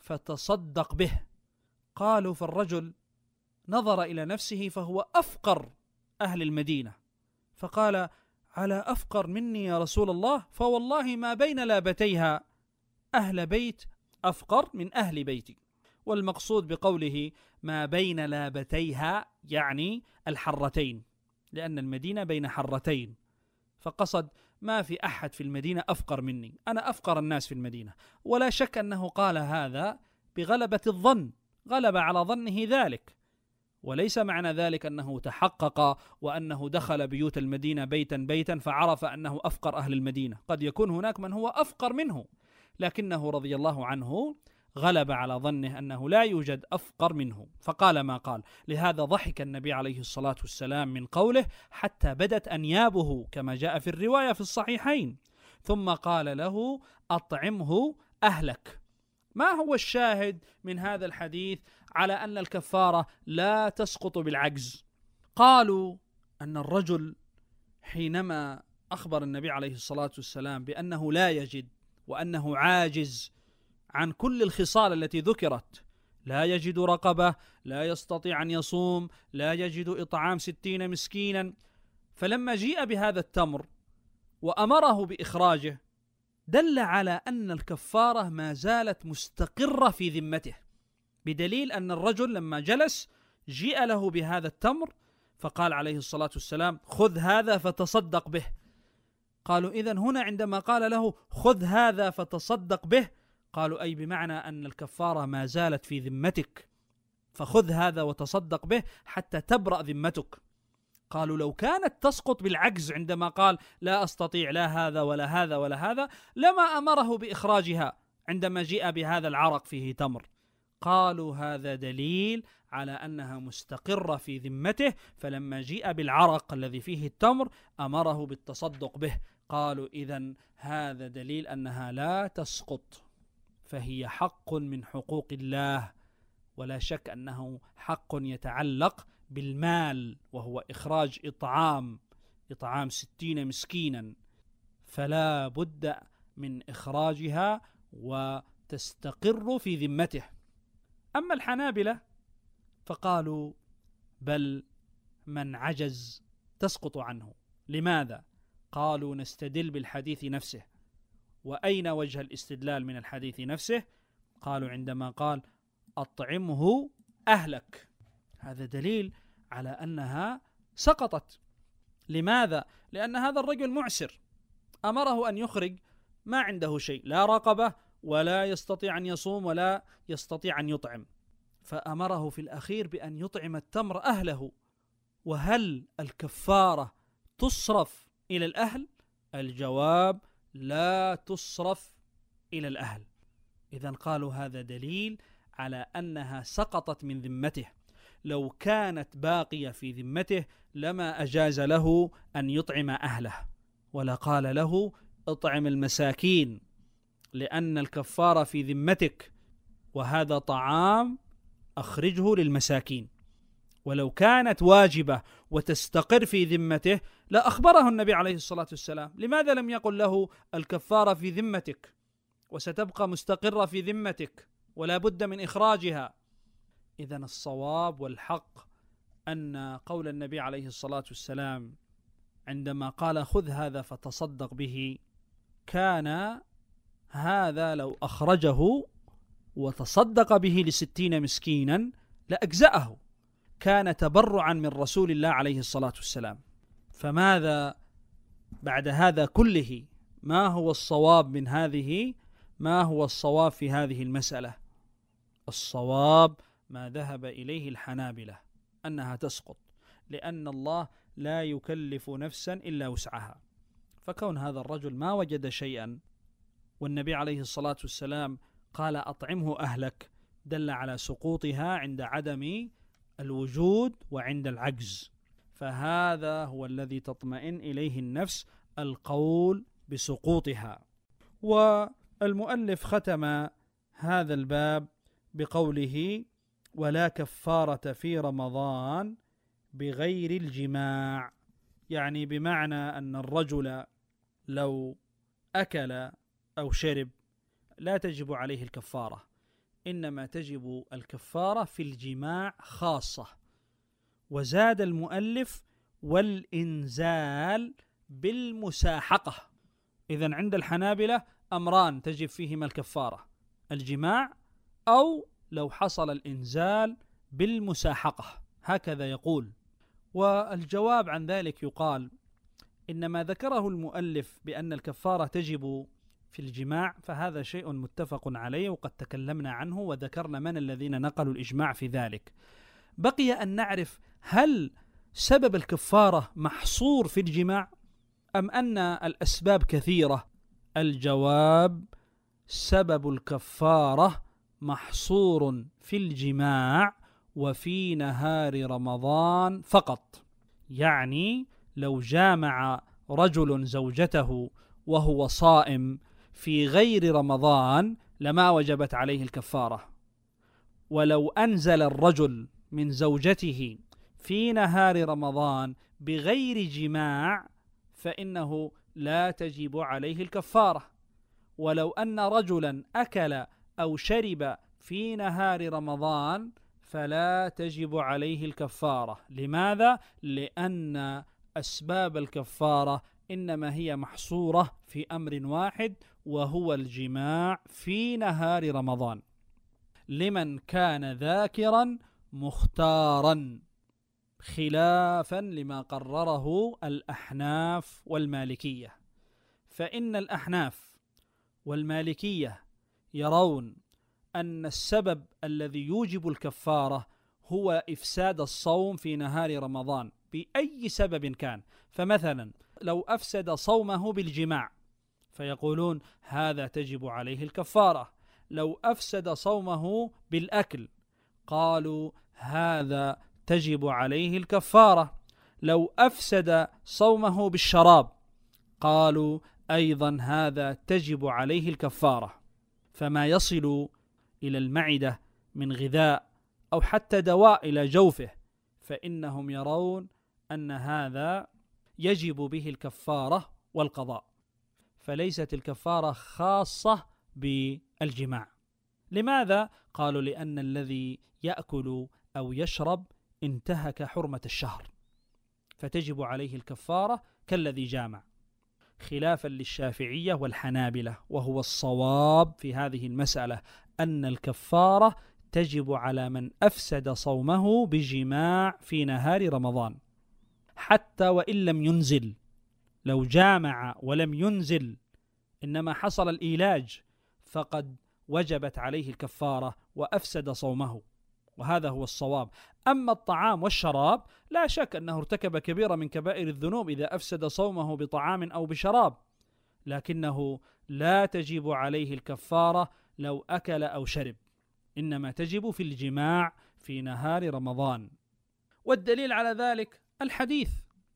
فتصدق به. قالوا: فالرجل نظر إلى نفسه فهو أفقر أهل المدينة، فقال: على أفقر مني يا رسول الله؟ فوالله ما بين لابتيها أهل بيت أفقر من أهل بيتي. والمقصود بقوله ما بين لابتيها يعني الحرتين، لأن المدينة بين حرتين، فقصد ما في أحد في المدينة أفقر مني، أنا أفقر الناس في المدينة. ولا شك أنه قال هذا بغلبة الظن، غلب على ظنه ذلك، وليس معنى ذلك أنه تحقق وأنه دخل بيوت المدينة بيتا بيتا فعرف أنه أفقر أهل المدينة. قد يكون هناك من هو أفقر منه، لكنه رضي الله عنه غلب على ظنه أنه لا يوجد أفقر منه، فقال ما قال. لهذا ضحك النبي عليه الصلاة والسلام من قوله حتى بدت أنيابه كما جاء في الرواية في الصحيحين، ثم قال له: أطعمه أهلك. ما هو الشاهد من هذا الحديث على أن الكفارة لا تسقط بالعجز؟ قالوا أن الرجل حينما أخبر النبي عليه الصلاة والسلام بأنه لا يجد وأنه عاجز عن كل الخصال التي ذكرت، لا يجد رقبة، لا يستطيع أن يصوم، لا يجد إطعام ستين مسكينا، فلما جيء بهذا التمر وأمره بإخراجه دل على أن الكفارة ما زالت مستقرة في ذمته، بدليل أن الرجل لما جلس جيء له بهذا التمر فقال عليه الصلاة والسلام: خذ هذا فتصدق به. قالوا: إذن هنا عندما قال له خذ هذا فتصدق به، قالوا أي بمعنى أن الكفارة ما زالت في ذمتك، فخذ هذا وتصدق به حتى تبرأ ذمتك. قالوا: لو كانت تسقط بالعجز عندما قال لا أستطيع لا هذا ولا هذا ولا هذا لما أمره بإخراجها عندما جاء بهذا العرق فيه تمر. قالوا: هذا دليل على أنها مستقرة في ذمته، فلما جاء بالعرق الذي فيه التمر أمره بالتصدق به. قالوا: إذن هذا دليل أنها لا تسقط، فهي حق من حقوق الله، ولا شك أنه حق يتعلق بالمال، وهو إخراج إطعام إطعام ستين مسكينا، فلا بد من إخراجها وتستقر في ذمته. أما الحنابلة فقالوا: بل من عجز تسقط عنه. لماذا؟ قالوا: نستدل بالحديث نفسه. وأين وجه الاستدلال من الحديث نفسه؟ قالوا: عندما قال أطعمه أهلك، هذا دليل على أنها سقطت. لماذا؟ لأن هذا الرجل معسر، أمره أن يخرج ما عنده شيء، لا رقبة ولا يستطيع أن يصوم ولا يستطيع أن يطعم، فأمره في الأخير بأن يطعم التمر أهله. وهل الكفارة تصرف إلى الأهل؟ الجواب: لا تصرف إلى الأهل. إذن قالوا هذا دليل على أنها سقطت من ذمته. لو كانت باقية في ذمته لما أجاز له أن يطعم أهله، ولا قال له اطعم المساكين، لأن الكفارة في ذمتك وهذا طعام أخرجه للمساكين. ولو كانت واجبة وتستقر في ذمته لأخبره النبي عليه الصلاة والسلام. لماذا لم يقل له الكفارة في ذمتك وستبقى مستقرة في ذمتك ولا بد من إخراجها؟ إذن الصواب والحق أن قول النبي عليه الصلاة والسلام عندما قال خذ هذا فتصدق به، كان هذا لو أخرجه وتصدق به لستين مسكينا لأجزأه، كان تبرعا من رسول الله عليه الصلاة والسلام. فماذا بعد هذا كله؟ ما هو الصواب من هذه؟ ما هو الصواب في هذه المسألة؟ الصواب ما ذهب إليه الحنابلة، أنها تسقط، لأن الله لا يكلف نفسا إلا وسعها. فكون هذا الرجل ما وجد شيئا والنبي عليه الصلاة والسلام قال أطعمه أهلك، دل على سقوطها عند عدم الوجود وعند العجز. فهذا هو الذي تطمئن إليه النفس، القول بسقوطها. والمؤلف ختم هذا الباب بقوله: ولا كفارة في رمضان بغير الجماع، يعني بمعنى أن الرجل لو أكل أو شرب لا تجب عليه الكفارة، إنما تجب الكفارة في الجماع خاصة. وزاد المؤلف: والإنزال بالمساحقة. إذن عند الحنابلة أمران تجب فيهما الكفارة: الجماع أو لو حصل الإنزال بالمساحقة، هكذا يقول. والجواب عن ذلك يقال إن ما ذكره المؤلف بأن الكفارة تجب في الجماع فهذا شيء متفق عليه، وقد تكلمنا عنه وذكرنا من الذين نقلوا الإجماع في ذلك. بقي أن نعرف هل سبب الكفارة محصور في الجماع أم أن الأسباب كثيرة؟ الجواب: سبب الكفارة محصور في الجماع وفي نهار رمضان فقط. يعني لو جامع رجل زوجته وهو صائم في غير رمضان لما وجبت عليه الكفارة، ولو أنزل الرجل من زوجته في نهار رمضان بغير جماع فإنه لا تجب عليه الكفارة. ولو أن رجلا أكل أو شرب في نهار رمضان فلا تجب عليه الكفارة. لماذا؟ لأن أسباب الكفارة إنما هي محصورة في أمر واحد، وهو الجماع في نهار رمضان، لمن كان ذاكرا مختارا، خلافا لما قرره الأحناف والمالكية. فإن الأحناف والمالكية يرون أن السبب الذي يوجب الكفارة هو إفساد الصوم في نهار رمضان بأي سبب كان. فمثلا لو أفسد صومه بالجماع فيقولون هذا تجب عليه الكفارة. لو أفسد صومه بالأكل قالوا هذا تجب عليه الكفارة. لو أفسد صومه بالشراب قالوا أيضا هذا تجب عليه الكفارة. فما يصل إلى المعدة من غذاء أو حتى دواء إلى جوفه فإنهم يرون أن هذا يجب به الكفارة والقضاء، فليست الكفارة خاصة بالجماع. لماذا؟ قالوا لأن الذي يأكل أو يشرب انتهك حرمة الشهر فتجب عليه الكفارة كالذي جامع، خلافا للشافعية والحنابلة. وهو الصواب في هذه المسألة أن الكفارة تجب على من أفسد صومه بجماع في نهار رمضان حتى وإن لم ينزل. لو جامع ولم ينزل إنما حصل الإيلاج فقد وجبت عليه الكفارة وأفسد صومه، وهذا هو الصواب. أما الطعام والشراب لا شك أنه ارتكب كبيرة من كبائر الذنوب إذا أفسد صومه بطعام أو بشراب، لكنه لا تجب عليه الكفارة لو أكل أو شرب، إنما تجب في الجماع في نهار رمضان. والدليل على ذلك الحديث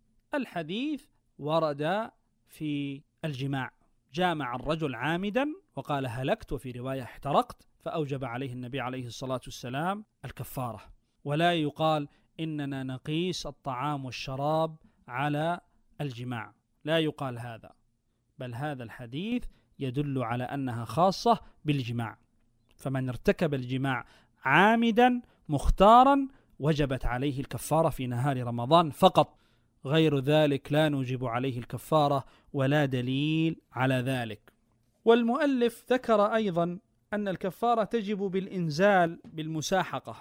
الحديث ورد في الجماع: جامع الرجل عامدا وقال هلكت، وفي رواية احترقت، فأوجب عليه النبي عليه الصلاة والسلام الكفارة. ولا يقال إننا نقيس الطعام والشراب على الجماع، لا يقال هذا، بل هذا الحديث يدل على أنها خاصة بالجماع. فمن ارتكب الجماع عامدا مختارا وجبت عليه الكفارة في نهار رمضان فقط، غير ذلك لا نوجب عليه الكفارة ولا دليل على ذلك. والمؤلف ذكر أيضا أن الكفارة تجب بالإنزال بالمساحقة،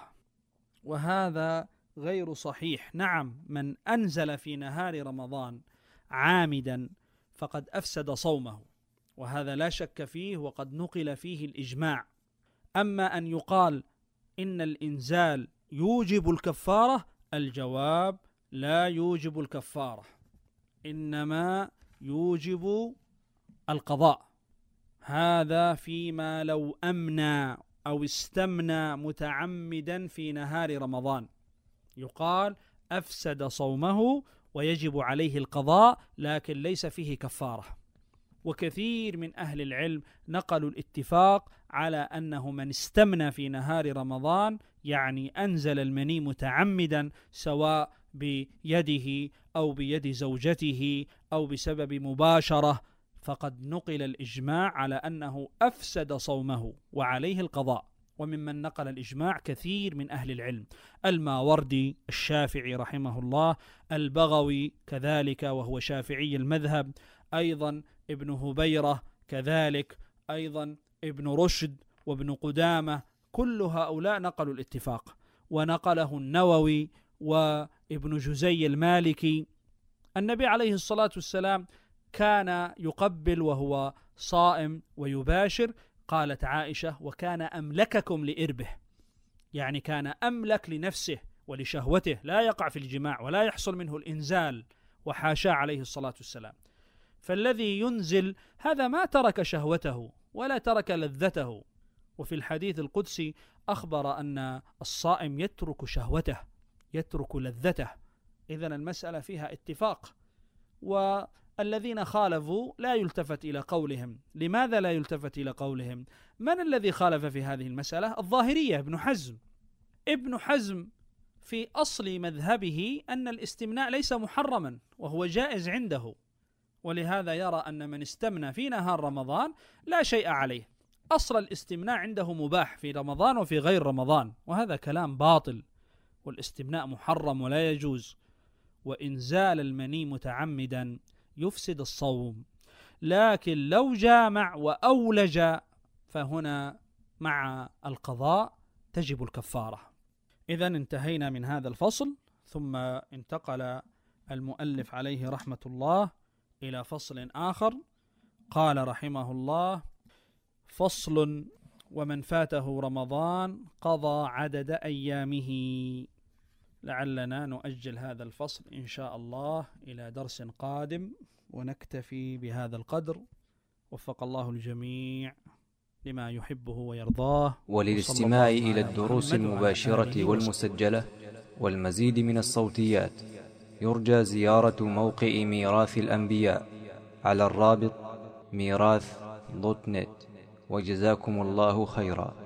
وهذا غير صحيح. نعم، من أنزل في نهار رمضان عامدا فقد أفسد صومه، وهذا لا شك فيه وقد نقل فيه الإجماع. أما أن يقال إن الإنزال يوجب الكفارة، الجواب لا يوجب الكفارة، إنما يوجب القضاء. هذا فيما لو أمنى أو استمنى متعمدا في نهار رمضان، يقال أفسد صومه ويجب عليه القضاء لكن ليس فيه كفارة. وكثير من أهل العلم نقلوا الاتفاق على أنه من استمنى في نهار رمضان يعني أنزل المني متعمدا، سواء بيده أو بيد زوجته أو بسبب مباشرة، فقد نقل الإجماع على أنه أفسد صومه وعليه القضاء. وممن نقل الإجماع كثير من أهل العلم، الماوردي الشافعي رحمه الله، البغوي كذلك وهو شافعي المذهب، أيضا ابن هبيرة كذلك، أيضا ابن رشد وابن قدامة، كل هؤلاء نقلوا الاتفاق. ونقله النووي وابن جزي المالكي. النبي عليه الصلاة والسلام كان يقبل وهو صائم ويباشر، قالت عائشة: وكان أملككم لإربه، يعني كان أملك لنفسه ولشهوته، لا يقع في الجماع ولا يحصل منه الإنزال، وحاشا عليه الصلاة والسلام. فالذي ينزل هذا ما ترك شهوته ولا ترك لذته. وفي الحديث القدسي أخبر أن الصائم يترك شهوته يترك لذته. إذن المسألة فيها اتفاق، والذين خالفوا لا يلتفت إلى قولهم. لماذا لا يلتفت إلى قولهم؟ من الذي خالف في هذه المسألة؟ الظاهرية، ابن حزم. ابن حزم في أصل مذهبه أن الاستمناء ليس محرما وهو جائز عنده، ولهذا يرى أن من استمنى في نهار رمضان لا شيء عليه. أصل الاستمناء عنده مباح في رمضان وفي غير رمضان، وهذا كلام باطل، والاستمناء محرم ولا يجوز. وإنزال المني متعمدا يفسد الصوم، لكن لو جامع وأولج فهنا مع القضاء تجب الكفارة. إذن انتهينا من هذا الفصل، ثم انتقل المؤلف عليه رحمة الله إلى فصل آخر. قال رحمه الله: فصل: ومن فاته رمضان قضى عدد أيامه. لعلنا نؤجل هذا الفصل إن شاء الله إلى درس قادم، ونكتفي بهذا القدر. وفق الله الجميع لما يحبه ويرضاه. وللاستماع إلى الدروس المباشرة والمسجلة والمزيد من الصوتيات يرجى زيارة موقع ميراث الأنبياء على الرابط ميراث دوت نت. وجزاكم الله خيرا.